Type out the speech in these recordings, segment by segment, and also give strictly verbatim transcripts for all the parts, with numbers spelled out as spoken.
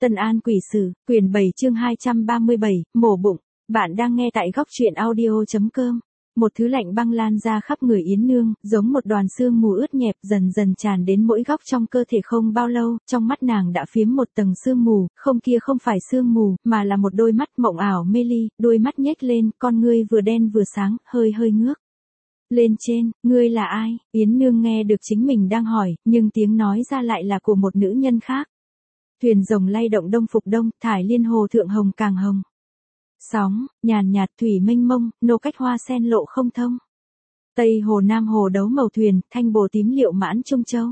Tân An Quỷ Sử, quyển bảy chương hai trăm ba mươi bảy, mổ bụng. Bạn đang nghe tại góc truyện audio chấm com. Một thứ lạnh băng lan ra khắp người Yến Nương, giống một đoàn sương mù ướt nhẹp dần dần tràn đến mỗi góc trong cơ thể. Không bao lâu, trong mắt nàng đã phiếm một tầng sương mù, không kia không phải sương mù, mà là một đôi mắt mộng ảo mê ly, đôi mắt nhếch lên, con ngươi vừa đen vừa sáng, hơi hơi ngước lên trên. Ngươi là ai? Yến Nương nghe được chính mình đang hỏi, nhưng tiếng nói ra lại là của một nữ nhân khác. Thuyền rồng lay động đông phục đông, thải liên hồ thượng hồng càng hồng. Sóng, nhàn nhạt thủy mênh mông, nô cách hoa sen lộ không thông. Tây hồ nam hồ đấu màu thuyền, thanh bồ tím liệu mãn trung châu.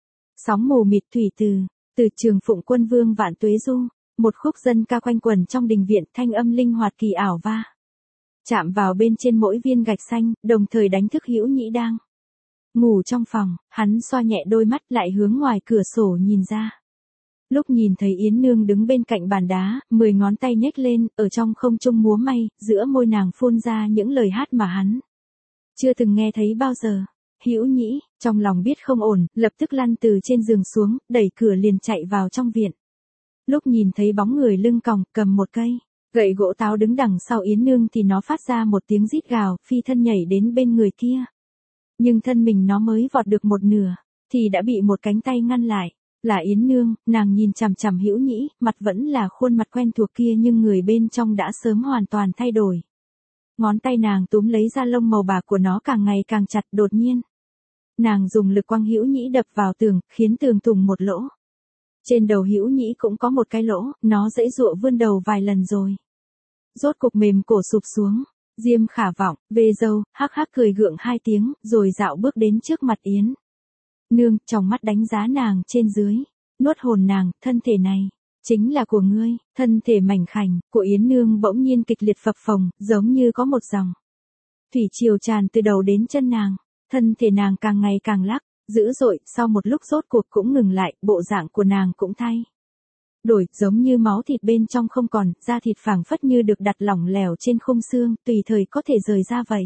Sóng mù mịt thủy từ, từ trường phụng quân vương vạn tuế du. Một khúc dân ca quanh quẩn trong đình viện, thanh âm linh hoạt kỳ ảo va. Chạm vào bên trên mỗi viên gạch xanh, đồng thời đánh thức Hữu Nhĩ đang ngủ trong phòng. Hắn xoa nhẹ đôi mắt lại hướng ngoài cửa sổ nhìn ra. Lúc nhìn thấy Yến Nương đứng bên cạnh bàn đá, mười ngón tay nhếch lên, ở trong không trung múa may, giữa môi nàng phun ra những lời hát mà hắn chưa từng nghe thấy bao giờ. Hữu Nhĩ, trong lòng biết không ổn, lập tức lăn từ trên giường xuống, đẩy cửa liền chạy vào trong viện. Lúc nhìn thấy bóng người lưng còng, cầm một cây gậy gỗ táo đứng đằng sau Yến Nương thì nó phát ra một tiếng rít gào, phi thân nhảy đến bên người kia. Nhưng thân mình nó mới vọt được một nửa, thì đã bị một cánh tay ngăn lại. Là Yến Nương, nàng nhìn chằm chằm Hữu Nhĩ, mặt vẫn là khuôn mặt quen thuộc kia nhưng người bên trong đã sớm hoàn toàn thay đổi. Ngón tay nàng túm lấy da lông màu bạc của nó càng ngày càng chặt. Đột nhiên, nàng dùng lực quăng Hữu Nhĩ đập vào tường, khiến tường thủng một lỗ. Trên đầu Hữu Nhĩ cũng có một cái lỗ, nó giãy giụa vươn đầu vài lần rồi rốt cục mềm cổ sụp xuống. Diêm Khả Vọng, về dâu, hắc hắc cười gượng hai tiếng, rồi dạo bước đến trước mặt Yến Nương, trong mắt đánh giá nàng trên dưới, nuốt hồn nàng. Thân thể này chính là của ngươi. Thân thể mảnh khảnh của Yến Nương bỗng nhiên kịch liệt phập phồng, giống như có một dòng thủy triều tràn từ đầu đến chân nàng. Thân thể nàng càng ngày càng lắc dữ dội, sau một lúc rốt cuộc cũng ngừng lại, bộ dạng của nàng cũng thay đổi, giống như máu thịt bên trong không còn, da thịt phảng phất như được đặt lỏng lẻo trên khung xương, tùy thời có thể rời ra vậy.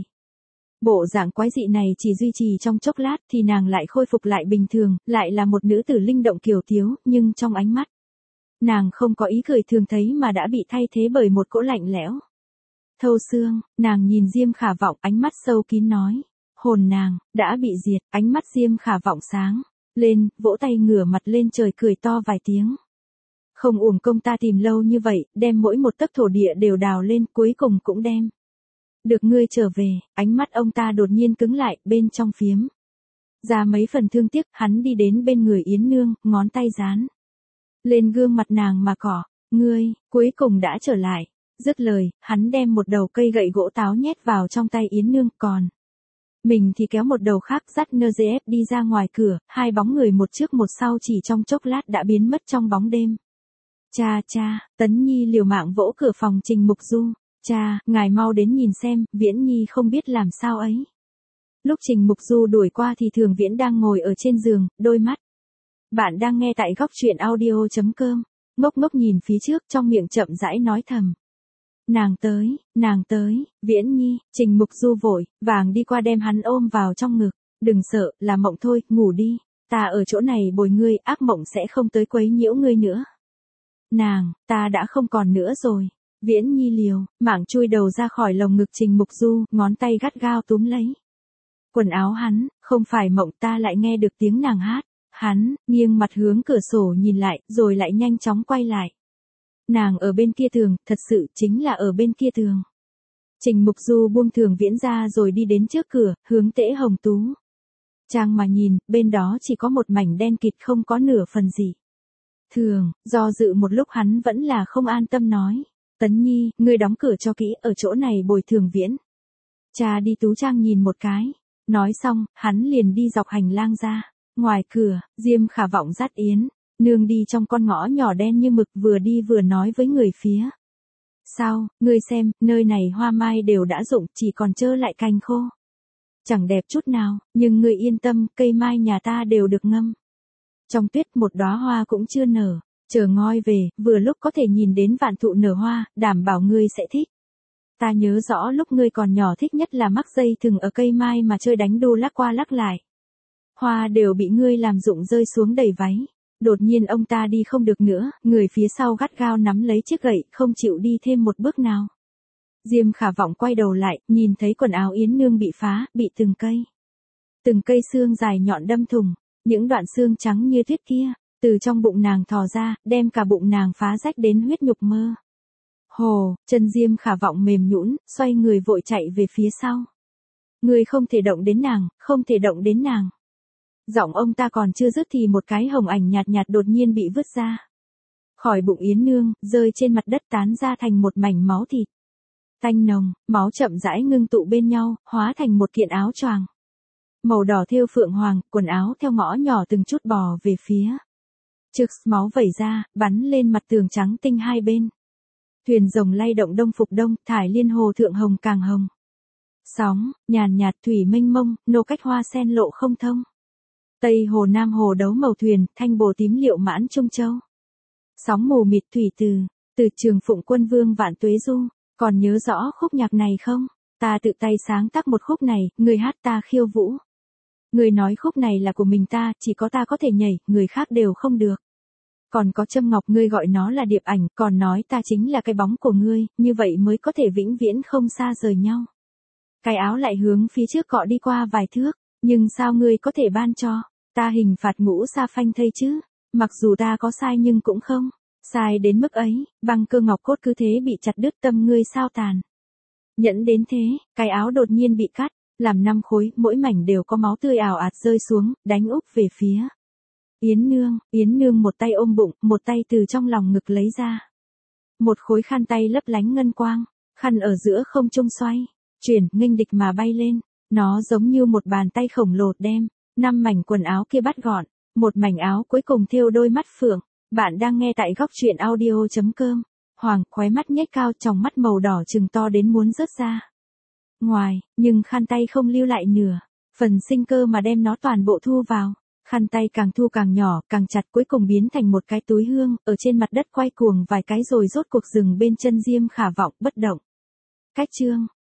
Bộ dạng quái dị này chỉ duy trì trong chốc lát thì nàng lại khôi phục lại bình thường, lại là một nữ tử linh động kiều tiếu, nhưng trong ánh mắt nàng không có ý cười thường thấy mà đã bị thay thế bởi một cỗ lạnh lẽo thâu xương. Nàng nhìn Diêm Khả Vọng, ánh mắt sâu kín nói, hồn nàng đã bị diệt. Ánh mắt Diêm Khả Vọng sáng lên, vỗ tay ngửa mặt lên trời cười to vài tiếng. Không uổng công ta tìm lâu như vậy, đem mỗi một tấc thổ địa đều đào lên, cuối cùng cũng đem được ngươi trở về. Ánh mắt ông ta đột nhiên cứng lại, bên trong phiếm ra mấy phần thương tiếc. Hắn đi đến bên người Yến Nương, ngón tay dán lên gương mặt nàng mà cỏ. Ngươi, cuối cùng đã trở lại. Dứt lời, hắn đem một đầu cây gậy gỗ táo nhét vào trong tay Yến Nương, còn mình thì kéo một đầu khác dắt nơ dê ép đi ra ngoài cửa. Hai bóng người một trước một sau chỉ trong chốc lát đã biến mất trong bóng đêm. Cha cha, Tấn Nhi liều mạng vỗ cửa phòng Trình Mục Du. Cha, ngài mau đến nhìn xem, Viễn Nhi không biết làm sao ấy. Lúc Trình Mục Du đuổi qua thì Thường Viễn đang ngồi ở trên giường, đôi mắt. Bạn đang nghe tại góc truyện audio chấm com. Ngốc ngốc nhìn phía trước, trong miệng chậm rãi nói thầm. Nàng tới, nàng tới, Viễn Nhi. Trình Mục Du vội vàng đi qua đem hắn ôm vào trong ngực. Đừng sợ, là mộng thôi, ngủ đi. Ta ở chỗ này bồi ngươi, ác mộng sẽ không tới quấy nhiễu ngươi nữa. Nàng, ta đã không còn nữa rồi. Viễn Nhi liều mạng chui đầu ra khỏi lồng ngực Trình Mục Du, ngón tay gắt gao túm lấy quần áo hắn. Không phải mộng, ta lại nghe được tiếng nàng hát. Hắn nghiêng mặt hướng cửa sổ nhìn lại, rồi lại nhanh chóng quay lại. Nàng ở bên kia tường, thật sự chính là ở bên kia tường. Trình Mục Du buông Thường Viễn ra rồi đi đến trước cửa, hướng Tễ Hồng Tú Trang mà nhìn, bên đó chỉ có một mảnh đen kịt, không có nửa phần gì thường. Do dự một lúc hắn vẫn là không an tâm nói, Tấn Nhi, ngươi đóng cửa cho kỹ, ở chỗ này bồi Thường Viễn. Cha đi Tú Trang nhìn một cái. Nói xong, hắn liền đi dọc hành lang ra. Ngoài cửa, Diêm Khả Vọng dắt Yến Nương đi trong con ngõ nhỏ đen như mực, vừa đi vừa nói với người phía sau, ngươi xem, nơi này hoa mai đều đã rụng, chỉ còn trơ lại cành khô. Chẳng đẹp chút nào, nhưng ngươi yên tâm, cây mai nhà ta đều được ngâm trong tuyết, một đóa hoa cũng chưa nở. Chờ ngoi về, vừa lúc có thể nhìn đến vạn thụ nở hoa, đảm bảo ngươi sẽ thích. Ta nhớ rõ lúc ngươi còn nhỏ thích nhất là mắc dây thừng ở cây mai mà chơi đánh đu lắc qua lắc lại. Hoa đều bị ngươi làm rụng rơi xuống đầy váy. Đột nhiên ông ta đi không được nữa, người phía sau gắt gao nắm lấy chiếc gậy, không chịu đi thêm một bước nào. Diêm Khả Vọng quay đầu lại, nhìn thấy quần áo Yến Nương bị phá, bị từng cây. Từng cây xương dài nhọn đâm thủng, những đoạn xương trắng như tuyết kia, từ trong bụng nàng thò ra, đem cả bụng nàng phá rách đến huyết nhục mơ. Hồ, chân Diêm Khả Vọng mềm nhũn, xoay người vội chạy về phía sau. Người không thể động đến nàng, không thể động đến nàng. Giọng ông ta còn chưa dứt thì một cái hồng ảnh nhạt nhạt đột nhiên bị vứt ra. Khỏi bụng Yến Nương, rơi trên mặt đất tán ra thành một mảnh máu thịt. Tanh nồng, máu chậm rãi ngưng tụ bên nhau, hóa thành một kiện áo choàng. Màu đỏ thêu phượng hoàng, quần áo theo ngõ nhỏ từng chút bò về phía. Trực máu vẩy ra, bắn lên mặt tường trắng tinh hai bên. Thuyền rồng lay động đông phục đông, thải liên hồ thượng hồng càng hồng. Sóng, nhàn nhạt thủy mênh mông, nô cách hoa sen lộ không thông. Tây hồ nam hồ đấu màu thuyền, thanh bồ tím liệu mãn trung châu. Sóng mù mịt thủy từ, từ trường phụng quân vương vạn tuế du, còn nhớ rõ khúc nhạc này không? Ta tự tay sáng tác một khúc này, người hát ta khiêu vũ. Người nói khúc này là của mình ta, chỉ có ta có thể nhảy, người khác đều không được. Còn có châm ngọc ngươi gọi nó là điệp ảnh, còn nói ta chính là cái bóng của ngươi, như vậy mới có thể vĩnh viễn không xa rời nhau. Cái áo lại hướng phía trước cọ đi qua vài thước, nhưng sao ngươi có thể ban cho ta hình phạt ngũ sa phanh thây chứ? Mặc dù ta có sai nhưng cũng không sai đến mức ấy, băng cơ ngọc cốt cứ thế bị chặt đứt, tâm ngươi sao tàn. Nhẫn đến thế, cái áo đột nhiên bị cắt, làm năm khối, mỗi mảnh đều có máu tươi ào ạt rơi xuống, đánh úp về phía Yến Nương. Yến Nương một tay ôm bụng, một tay từ trong lòng ngực lấy ra một khối khăn tay lấp lánh ngân quang, khăn ở giữa không trung xoay chuyển, nghênh địch mà bay lên. Nó giống như một bàn tay khổng lồ đem năm mảnh quần áo kia bắt gọn, một mảnh áo cuối cùng thêu đôi mắt phượng. Bạn đang nghe tại góc truyện audio chấm com. Hoàng khóe mắt nhếch cao, tròng mắt màu đỏ trừng to đến muốn rớt ra ngoài, nhưng khăn tay không lưu lại nửa phần sinh cơ mà đem nó toàn bộ thu vào. Khăn tay càng thu càng nhỏ, càng chặt, cuối cùng biến thành một cái túi hương, ở trên mặt đất quay cuồng vài cái rồi rốt cuộc dừng bên chân Diêm Khả Vọng bất động. Cách chương